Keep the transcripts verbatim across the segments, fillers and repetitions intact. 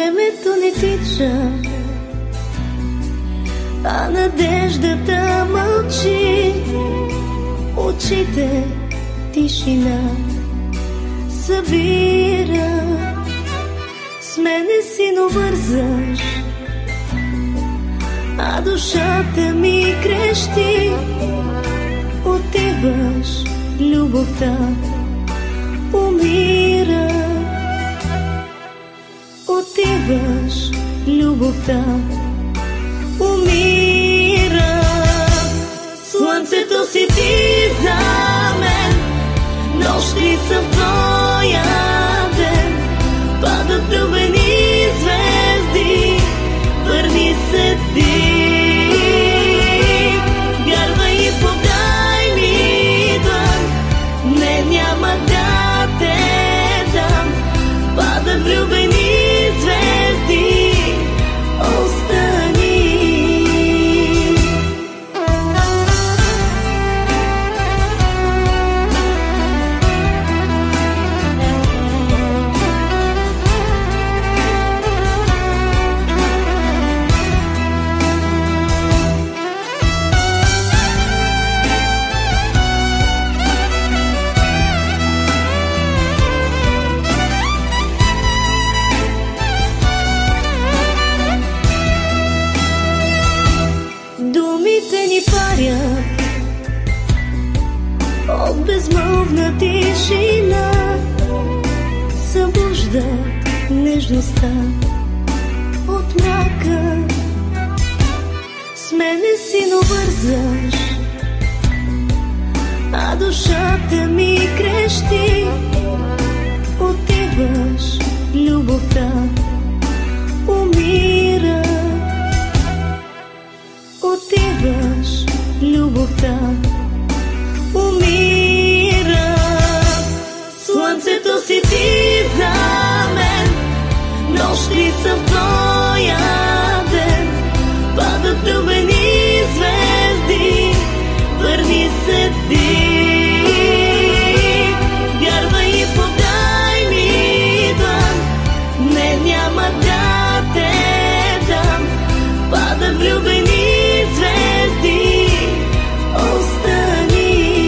Времето не тича, а надеждата мълчи. Очите тишина събира. С мене сино вързаш, а душата ми крещи. Отиваш, любовта умира. Отиваш, любовта умира. Слънцето си ти за мен, нощи са в твоя ден. Падат влюбени звезди, върни се ти. Вярвай и подай ми длан, не няма да те дам. Падат влюбени звезди, остани. Думите ни парят от безмълвна тишина, събуждат нежността от мрака. С мене сино вързаш, а душата ми крещи. Отиваш, любовта умира. Отиваш, любовта умира. Слънцето си ти за мен, нощи са в твоя ден. Падат влюбени звезди, върни се ти. Вярвай и подай ми длан, не няма да те дам. Падат влюбени звезди, остани.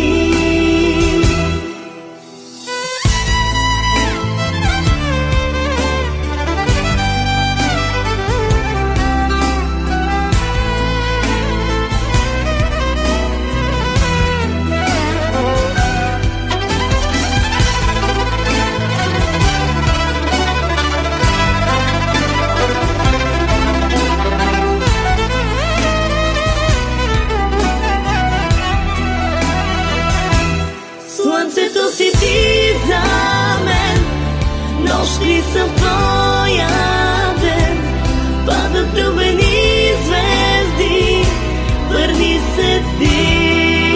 Слънцето си ти за мен, нощи са в твоя ден. Падат влюбени звезди, върни се ти.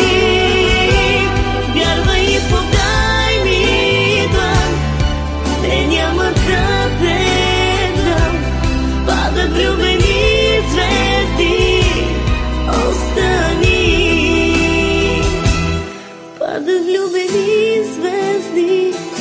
Вярвай и подай ми длан, те няма да те дам. Падат влюбени звезди, остани. Падат влюбени звезди,